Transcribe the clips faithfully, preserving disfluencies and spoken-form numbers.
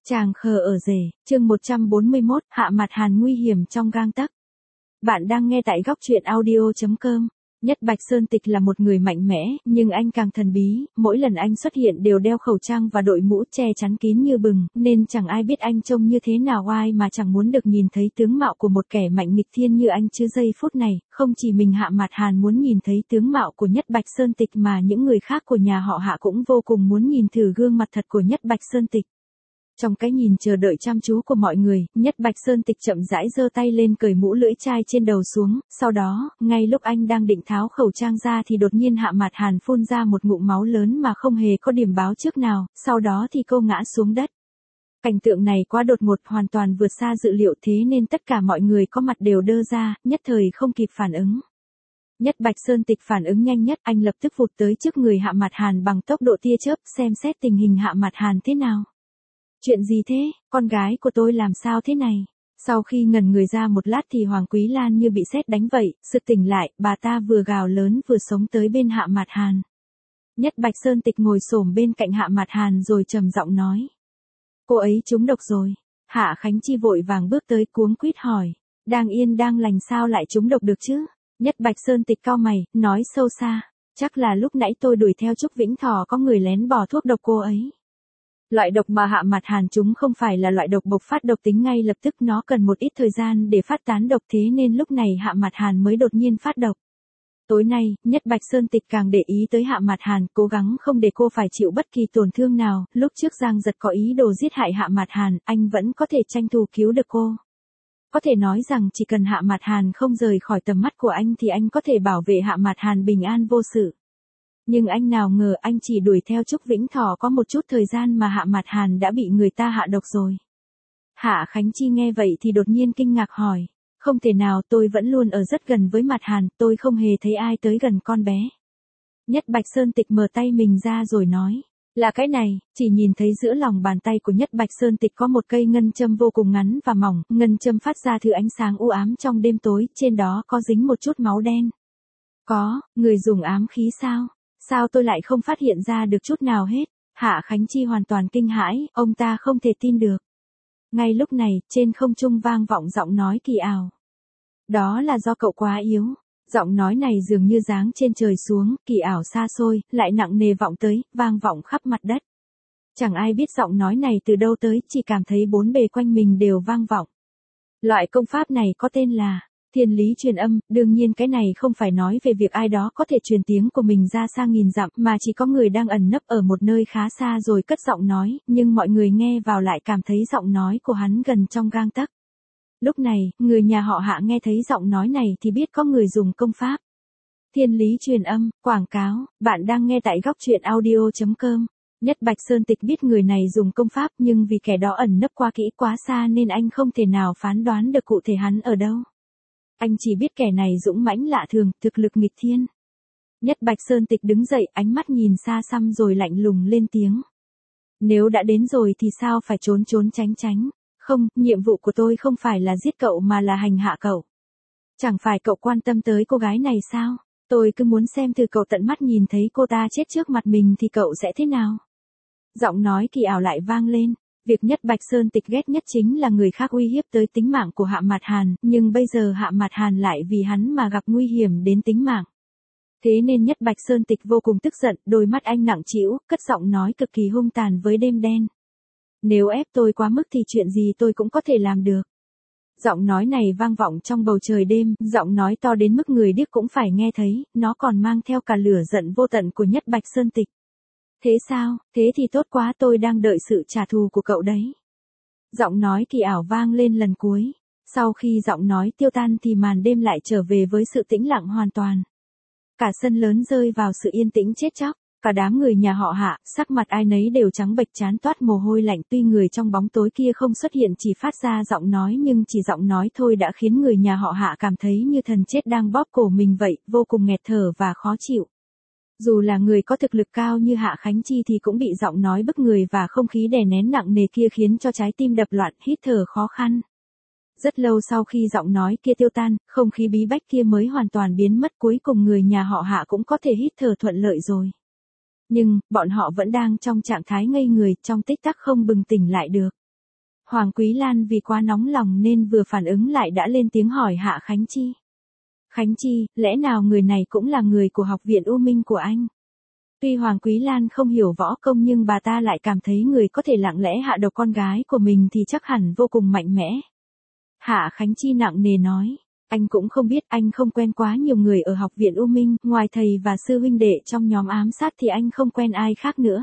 Chàng khờ ở rể, chương một trăm bốn mươi mốt, Hạ Mạt Hàn nguy hiểm trong gang tấc. Bạn đang nghe tại góc truyện audio chấm com. Nhất Bạch Sơn Tịch là một người mạnh mẽ, nhưng anh càng thần bí, mỗi lần anh xuất hiện đều đeo khẩu trang và đội mũ che chắn kín như bừng, nên chẳng ai biết anh trông như thế nào, ai mà chẳng muốn được nhìn thấy tướng mạo của một kẻ mạnh nghịch thiên như anh chứ. Giây phút này, không chỉ mình Hạ Mạt Hàn muốn nhìn thấy tướng mạo của Nhất Bạch Sơn Tịch mà những người khác của nhà họ Hạ cũng vô cùng muốn nhìn thử gương mặt thật của Nhất Bạch Sơn Tịch. Trong cái nhìn chờ đợi chăm chú của mọi người, Nhất Bạch Sơn Tịch chậm rãi giơ tay lên cởi mũ lưỡi chai trên đầu xuống, sau đó, ngay lúc anh đang định tháo khẩu trang ra thì đột nhiên Hạ Mạt Hàn phun ra một ngụm máu lớn mà không hề có điểm báo trước nào, sau đó thì cô ngã xuống đất. Cảnh tượng này quá đột ngột, hoàn toàn vượt xa dự liệu, thế nên tất cả mọi người có mặt đều đơ ra, nhất thời không kịp phản ứng. Nhất Bạch Sơn Tịch phản ứng nhanh nhất, anh lập tức vụt tới trước người Hạ Mạt Hàn bằng tốc độ tia chớp, xem xét tình hình Hạ Mạt Hàn thế nào. Chuyện gì thế, con gái của tôi làm sao thế này? Sau khi ngẩn người ra một lát thì Hoàng Quý Lan như bị sét đánh vậy, sực tỉnh lại, bà ta vừa gào lớn vừa sống tới bên Hạ Mạt Hàn. Nhất Bạch Sơn Tịch ngồi xổm bên cạnh Hạ Mạt Hàn rồi trầm giọng nói. Cô ấy trúng độc rồi. Hạ Khánh Chi vội vàng bước tới cuống quýt hỏi. Đang yên đang lành sao lại trúng độc được chứ? Nhất Bạch Sơn Tịch cau mày, nói sâu xa. Chắc là lúc nãy tôi đuổi theo Trúc Vĩnh Thọ có người lén bỏ thuốc độc cô ấy. Loại độc mà Hạ Mạt Hàn chúng không phải là loại độc bộc phát độc tính ngay lập tức, nó cần một ít thời gian để phát tán độc, thế nên lúc này Hạ Mạt Hàn mới đột nhiên phát độc. Tối nay, Nhất Bạch Sơn Tịch càng để ý tới Hạ Mạt Hàn, cố gắng không để cô phải chịu bất kỳ tổn thương nào. Lúc trước Giang Giật có ý đồ giết hại Hạ Mạt Hàn, anh vẫn có thể tranh thủ cứu được cô. Có thể nói rằng chỉ cần Hạ Mạt Hàn không rời khỏi tầm mắt của anh thì anh có thể bảo vệ Hạ Mạt Hàn bình an vô sự. Nhưng anh nào ngờ anh chỉ đuổi theo Trúc Vĩnh Thọ có một chút thời gian mà Hạ Mạt Hàn đã bị người ta hạ độc rồi. Hạ Khánh Chi nghe vậy thì đột nhiên kinh ngạc hỏi. Không thể nào, tôi vẫn luôn ở rất gần với Mạt Hàn, tôi không hề thấy ai tới gần con bé. Nhất Bạch Sơn Tịch mở tay mình ra rồi nói. Là cái này, chỉ nhìn thấy giữa lòng bàn tay của Nhất Bạch Sơn Tịch có một cây ngân châm vô cùng ngắn và mỏng, ngân châm phát ra thứ ánh sáng u ám trong đêm tối, trên đó có dính một chút máu đen. Có, người dùng ám khí sao? Sao tôi lại không phát hiện ra được chút nào hết? Hạ Khánh Chi hoàn toàn kinh hãi, ông ta không thể tin được. Ngay lúc này, trên không trung vang vọng giọng nói kỳ ảo. Đó là do cậu quá yếu. Giọng nói này dường như giáng trên trời xuống, kỳ ảo xa xôi, lại nặng nề vọng tới, vang vọng khắp mặt đất. Chẳng ai biết giọng nói này từ đâu tới, chỉ cảm thấy bốn bề quanh mình đều vang vọng. Loại công pháp này có tên là Thiên lý truyền âm. Đương nhiên cái này không phải nói về việc ai đó có thể truyền tiếng của mình ra xa nghìn dặm, mà chỉ có người đang ẩn nấp ở một nơi khá xa rồi cất giọng nói, nhưng mọi người nghe vào lại cảm thấy giọng nói của hắn gần trong gang tấc. Lúc này, người nhà họ Hạ nghe thấy giọng nói này thì biết có người dùng công pháp Thiên lý truyền âm. Quảng cáo, bạn đang nghe tại góc truyện audio chấm com. Nhất Bạch Sơn Tịch biết người này dùng công pháp, nhưng vì kẻ đó ẩn nấp quá kỹ quá xa nên anh không thể nào phán đoán được cụ thể hắn ở đâu. Anh chỉ biết kẻ này dũng mãnh lạ thường, thực lực nghịch thiên. Nhất Bạch Sơn Tịch đứng dậy, ánh mắt nhìn xa xăm rồi lạnh lùng lên tiếng. Nếu đã đến rồi thì sao phải trốn trốn tránh tránh? Không, nhiệm vụ của tôi không phải là giết cậu mà là hành hạ cậu. Chẳng phải cậu quan tâm tới cô gái này sao? Tôi cứ muốn xem thử cậu tận mắt nhìn thấy cô ta chết trước mặt mình thì cậu sẽ thế nào? Giọng nói kỳ ảo lại vang lên. Việc Nhất Bạch Sơn Tịch ghét nhất chính là người khác uy hiếp tới tính mạng của Hạ Mạt Hàn, nhưng bây giờ Hạ Mạt Hàn lại vì hắn mà gặp nguy hiểm đến tính mạng. Thế nên Nhất Bạch Sơn Tịch vô cùng tức giận, đôi mắt anh nặng trĩu, cất giọng nói cực kỳ hung tàn với đêm đen. Nếu ép tôi quá mức thì chuyện gì tôi cũng có thể làm được. Giọng nói này vang vọng trong bầu trời đêm, giọng nói to đến mức người điếc cũng phải nghe thấy, nó còn mang theo cả lửa giận vô tận của Nhất Bạch Sơn Tịch. Thế sao, thế thì tốt quá, tôi đang đợi sự trả thù của cậu đấy. Giọng nói kỳ ảo vang lên lần cuối. Sau khi giọng nói tiêu tan thì màn đêm lại trở về với sự tĩnh lặng hoàn toàn. Cả sân lớn rơi vào sự yên tĩnh chết chóc. Cả đám người nhà họ Hạ, sắc mặt ai nấy đều trắng bệch, trán toát mồ hôi lạnh, tuy người trong bóng tối kia không xuất hiện chỉ phát ra giọng nói, nhưng chỉ giọng nói thôi đã khiến người nhà họ Hạ cảm thấy như thần chết đang bóp cổ mình vậy, vô cùng nghẹt thở và khó chịu. Dù là người có thực lực cao như Hạ Khánh Chi thì cũng bị giọng nói bức người và không khí đè nén nặng nề kia khiến cho trái tim đập loạn, hít thở khó khăn. Rất lâu sau khi giọng nói kia tiêu tan, không khí bí bách kia mới hoàn toàn biến mất, cuối cùng người nhà họ Hạ cũng có thể hít thở thuận lợi rồi. Nhưng, bọn họ vẫn đang trong trạng thái ngây người, trong tích tắc không bừng tỉnh lại được. Hoàng Quý Lan vì quá nóng lòng nên vừa phản ứng lại đã lên tiếng hỏi Hạ Khánh Chi. Khánh Chi, lẽ nào người này cũng là người của học viện U Minh của anh? Tuy Hoàng Quý Lan không hiểu võ công nhưng bà ta lại cảm thấy người có thể lặng lẽ hạ độc con gái của mình thì chắc hẳn vô cùng mạnh mẽ. Hạ Khánh Chi nặng nề nói, anh cũng không biết, anh không quen quá nhiều người ở học viện U Minh, ngoài thầy và sư huynh đệ trong nhóm ám sát thì anh không quen ai khác nữa.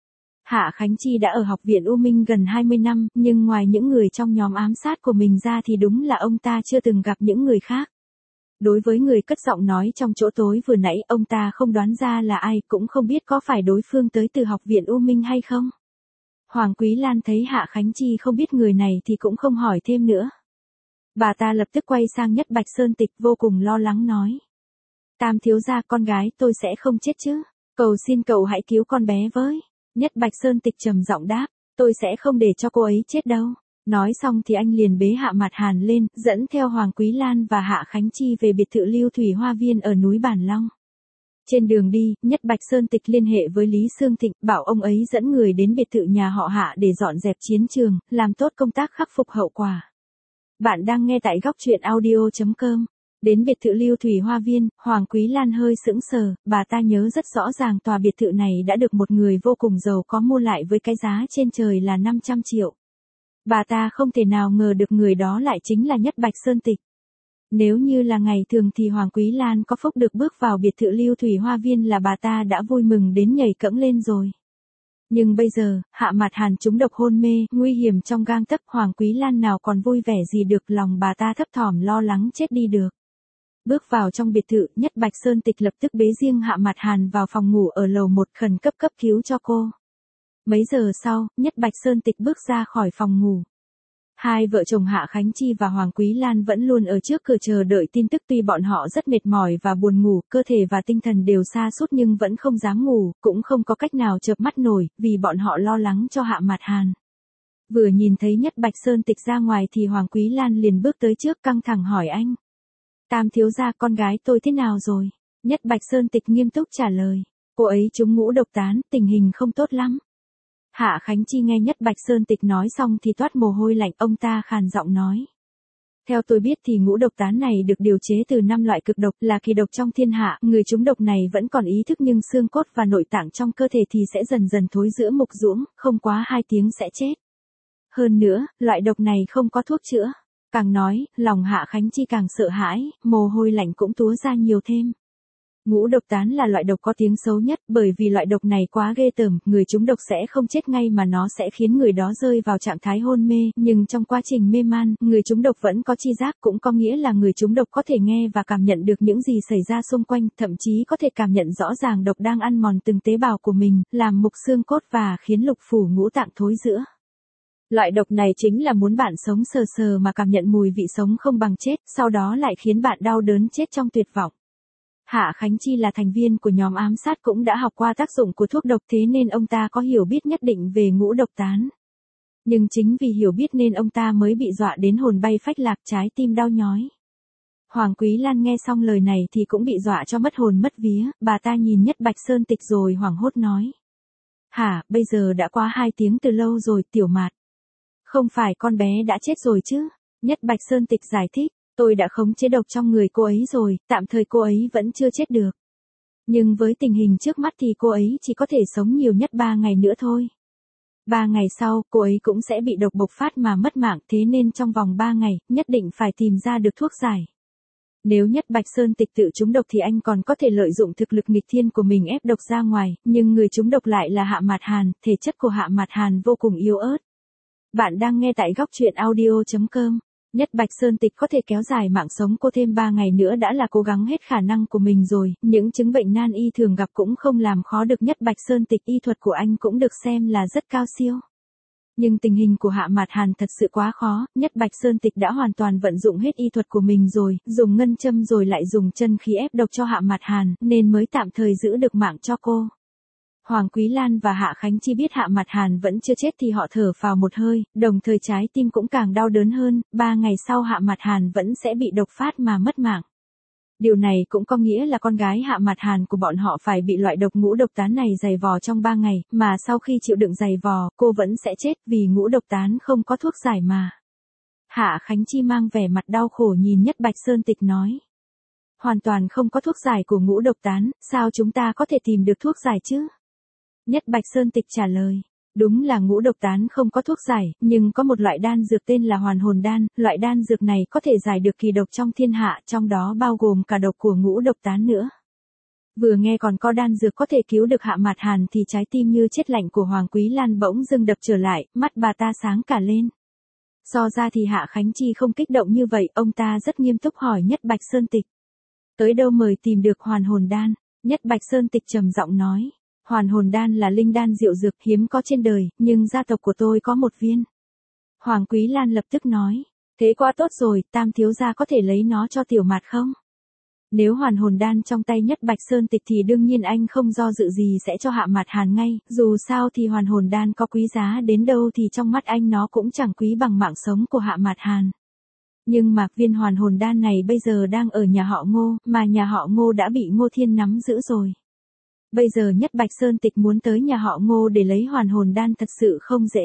Hạ Khánh Chi đã ở học viện U Minh gần hai mươi năm, nhưng ngoài những người trong nhóm ám sát của mình ra thì đúng là ông ta chưa từng gặp những người khác. Đối với người cất giọng nói trong chỗ tối vừa nãy, ông ta không đoán ra là ai, cũng không biết có phải đối phương tới từ học viện U Minh hay không. Hoàng Quý Lan thấy Hạ Khánh Chi không biết người này thì cũng không hỏi thêm nữa. Bà ta lập tức quay sang Nhất Bạch Sơn Tịch vô cùng lo lắng nói. Tam thiếu gia, con gái tôi sẽ không chết chứ? Cầu xin cậu hãy cứu con bé với. Nhất Bạch Sơn Tịch trầm giọng đáp, tôi sẽ không để cho cô ấy chết đâu. Nói xong thì anh liền bế Hạ Mạt Hàn lên, dẫn theo Hoàng Quý Lan và Hạ Khánh Chi về biệt thự Lưu Thủy Hoa Viên ở núi Bản Long. Trên đường đi, Nhất Bạch Sơn Tịch liên hệ với Lý Sương Thịnh, bảo ông ấy dẫn người đến biệt thự nhà họ Hạ để dọn dẹp chiến trường, làm tốt công tác khắc phục hậu quả. Bạn đang nghe tại góc truyện audio chấm com. Đến biệt thự Lưu Thủy Hoa Viên, Hoàng Quý Lan hơi sững sờ, bà ta nhớ rất rõ ràng tòa biệt thự này đã được một người vô cùng giàu có mua lại với cái giá trên trời là năm trăm triệu. Bà ta không thể nào ngờ được người đó lại chính là Nhất Bạch Sơn Tịch. Nếu như là ngày thường thì Hoàng Quý Lan có phúc được bước vào biệt thự Lưu Thủy Hoa Viên là bà ta đã vui mừng đến nhảy cẫng lên rồi. Nhưng bây giờ, Hạ Mạt Hàn trúng độc hôn mê, nguy hiểm trong gang tấc, Hoàng Quý Lan nào còn vui vẻ gì được, lòng bà ta thấp thỏm lo lắng chết đi được. Bước vào trong biệt thự, Nhất Bạch Sơn Tịch lập tức bế riêng Hạ Mạt Hàn vào phòng ngủ ở lầu một khẩn cấp cấp cứu cho cô. Mấy giờ sau, Nhất Bạch Sơn Tịch bước ra khỏi phòng ngủ. Hai vợ chồng Hạ Khánh Chi và Hoàng Quý Lan vẫn luôn ở trước cửa chờ đợi tin tức, tuy bọn họ rất mệt mỏi và buồn ngủ, cơ thể và tinh thần đều sa sút nhưng vẫn không dám ngủ, cũng không có cách nào chợp mắt nổi, vì bọn họ lo lắng cho Hạ Mạt Hàn. Vừa nhìn thấy Nhất Bạch Sơn Tịch ra ngoài thì Hoàng Quý Lan liền bước tới trước căng thẳng hỏi anh. Tam thiếu gia, con gái tôi thế nào rồi? Nhất Bạch Sơn Tịch nghiêm túc trả lời. Cô ấy trúng ngũ độc tán, tình hình không tốt lắm. Hạ Khánh Chi nghe Nhất Bạch Sơn Tịch nói xong thì toát mồ hôi lạnh, ông ta khàn giọng nói. Theo tôi biết thì ngũ độc tán này được điều chế từ năm loại cực độc, là kỳ độc trong thiên hạ, người trúng độc này vẫn còn ý thức nhưng xương cốt và nội tạng trong cơ thể thì sẽ dần dần thối rữa mục ruỗng, không quá hai tiếng sẽ chết. Hơn nữa, loại độc này không có thuốc chữa. Càng nói, lòng Hạ Khánh Chi càng sợ hãi, mồ hôi lạnh cũng túa ra nhiều thêm. Ngũ độc tán là loại độc có tiếng xấu nhất, bởi vì loại độc này quá ghê tởm, người trúng độc sẽ không chết ngay mà nó sẽ khiến người đó rơi vào trạng thái hôn mê, nhưng trong quá trình mê man, người trúng độc vẫn có chi giác, cũng có nghĩa là người trúng độc có thể nghe và cảm nhận được những gì xảy ra xung quanh, thậm chí có thể cảm nhận rõ ràng độc đang ăn mòn từng tế bào của mình, làm mục xương cốt và khiến lục phủ ngũ tạng thối rữa. Loại độc này chính là muốn bạn sống sờ sờ mà cảm nhận mùi vị sống không bằng chết, sau đó lại khiến bạn đau đớn chết trong tuyệt vọng. Hạ Khánh Chi là thành viên của nhóm ám sát cũng đã học qua tác dụng của thuốc độc, thế nên ông ta có hiểu biết nhất định về ngũ độc tán. Nhưng chính vì hiểu biết nên ông ta mới bị dọa đến hồn bay phách lạc, trái tim đau nhói. Hoàng Quý Lan nghe xong lời này thì cũng bị dọa cho mất hồn mất vía, bà ta nhìn Nhất Bạch Sơn Tịch rồi hoảng hốt nói. Hả, bây giờ đã qua hai tiếng từ lâu rồi, Tiểu Mạt. Không phải con bé đã chết rồi chứ? Nhất Bạch Sơn Tịch giải thích. Tôi đã khống chế độc trong người cô ấy rồi, tạm thời cô ấy vẫn chưa chết được. Nhưng với tình hình trước mắt thì cô ấy chỉ có thể sống nhiều nhất ba ngày nữa thôi. Ba ngày sau, cô ấy cũng sẽ bị độc bộc phát mà mất mạng, thế nên trong vòng ba ngày, nhất định phải tìm ra được thuốc giải. Nếu Nhất Bạch Sơn Tịch tự trúng độc thì anh còn có thể lợi dụng thực lực nghịch thiên của mình ép độc ra ngoài, nhưng người trúng độc lại là Hạ Mạt Hàn, thể chất của Hạ Mạt Hàn vô cùng yếu ớt. Bạn đang nghe tại góc truyện audio chấm com. Nhất Bạch Sơn Tịch có thể kéo dài mạng sống cô thêm ba ngày nữa đã là cố gắng hết khả năng của mình rồi, những chứng bệnh nan y thường gặp cũng không làm khó được Nhất Bạch Sơn Tịch, y thuật của anh cũng được xem là rất cao siêu. Nhưng tình hình của Hạ Mạt Hàn thật sự quá khó, Nhất Bạch Sơn Tịch đã hoàn toàn vận dụng hết y thuật của mình rồi, dùng ngân châm rồi lại dùng chân khí ép độc cho Hạ Mạt Hàn, nên mới tạm thời giữ được mạng cho cô. Hoàng Quý Lan và Hạ Khánh Chi biết Hạ Mạt Hàn vẫn chưa chết thì họ thở phào một hơi, đồng thời trái tim cũng càng đau đớn hơn, ba ngày sau Hạ Mạt Hàn vẫn sẽ bị độc phát mà mất mạng. Điều này cũng có nghĩa là con gái Hạ Mạt Hàn của bọn họ phải bị loại độc ngũ độc tán này dày vò trong ba ngày, mà sau khi chịu đựng dày vò, cô vẫn sẽ chết vì ngũ độc tán không có thuốc giải mà. Hạ Khánh Chi mang vẻ mặt đau khổ nhìn Nhất Bạch Sơn Tịch nói. Hoàn toàn không có thuốc giải của ngũ độc tán, sao chúng ta có thể tìm được thuốc giải chứ? Nhất Bạch Sơn Tịch trả lời. Đúng là ngũ độc tán không có thuốc giải, nhưng có một loại đan dược tên là hoàn hồn đan, loại đan dược này có thể giải được kỳ độc trong thiên hạ, trong đó bao gồm cả độc của ngũ độc tán nữa. Vừa nghe còn có đan dược có thể cứu được Hạ Mạt Hàn thì trái tim như chết lạnh của Hoàng Quý Lan bỗng dưng đập trở lại, mắt bà ta sáng cả lên. So ra thì Hạ Khánh Chi không kích động như vậy, ông ta rất nghiêm túc hỏi Nhất Bạch Sơn Tịch. Tới đâu mời tìm được hoàn hồn đan? Nhất Bạch Sơn Tịch trầm giọng nói. Hoàn hồn đan là linh đan diệu dược hiếm có trên đời, nhưng gia tộc của tôi có một viên. Hoàng Quý Lan lập tức nói. Thế quá tốt rồi, Tam thiếu gia có thể lấy nó cho Tiểu Mạt không? Nếu hoàn hồn đan trong tay Nhất Bạch Sơn Tịch thì đương nhiên anh không do dự gì sẽ cho Hạ Mạt Hàn ngay, dù sao thì hoàn hồn đan có quý giá đến đâu thì trong mắt anh nó cũng chẳng quý bằng mạng sống của Hạ Mạt Hàn. Nhưng mà viên hoàn hồn đan này bây giờ đang ở nhà họ Ngô, mà nhà họ Ngô đã bị Ngô Thiên nắm giữ rồi. Bây giờ Nhất Bạch Sơn Tịch muốn tới nhà họ Ngô để lấy hoàn hồn đan thật sự không dễ.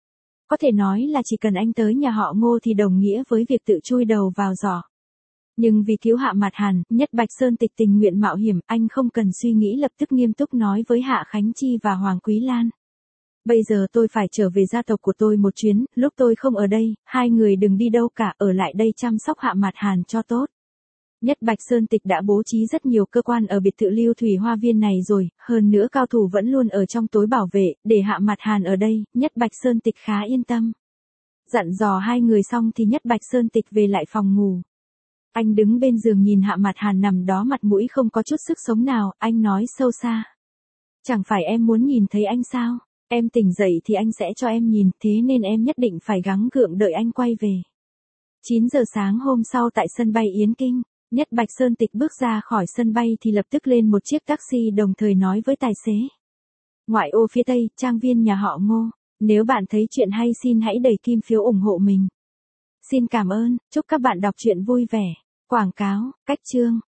Có thể nói là chỉ cần anh tới nhà họ Ngô thì đồng nghĩa với việc tự chui đầu vào giỏ. Nhưng vì cứu Hạ Mạt Hàn, Nhất Bạch Sơn Tịch tình nguyện mạo hiểm, anh không cần suy nghĩ lập tức nghiêm túc nói với Hạ Khánh Chi và Hoàng Quý Lan. Bây giờ tôi phải trở về gia tộc của tôi một chuyến, lúc tôi không ở đây, hai người đừng đi đâu cả, ở lại đây chăm sóc Hạ Mạt Hàn cho tốt. Nhất Bạch Sơn Tịch đã bố trí rất nhiều cơ quan ở biệt thự Lưu Thủy Hoa Viên này rồi, hơn nữa cao thủ vẫn luôn ở trong tối bảo vệ, để Hạ Mạt Hàn ở đây, Nhất Bạch Sơn Tịch khá yên tâm. Dặn dò hai người xong thì Nhất Bạch Sơn Tịch về lại phòng ngủ. Anh đứng bên giường nhìn Hạ Mạt Hàn nằm đó mặt mũi không có chút sức sống nào, anh nói sâu xa. Chẳng phải em muốn nhìn thấy anh sao? Em tỉnh dậy thì anh sẽ cho em nhìn, thế nên em nhất định phải gắng gượng đợi anh quay về. chín giờ sáng hôm sau tại sân bay Yến Kinh, Nhất Bạch Sơn Tịch bước ra khỏi sân bay thì lập tức lên một chiếc taxi đồng thời nói với tài xế. Ngoại ô phía Tây, trang viên nhà họ Ngô, nếu bạn thấy chuyện hay xin hãy đẩy kim phiếu ủng hộ mình. Xin cảm ơn, chúc các bạn đọc truyện vui vẻ. Quảng cáo, cách chương.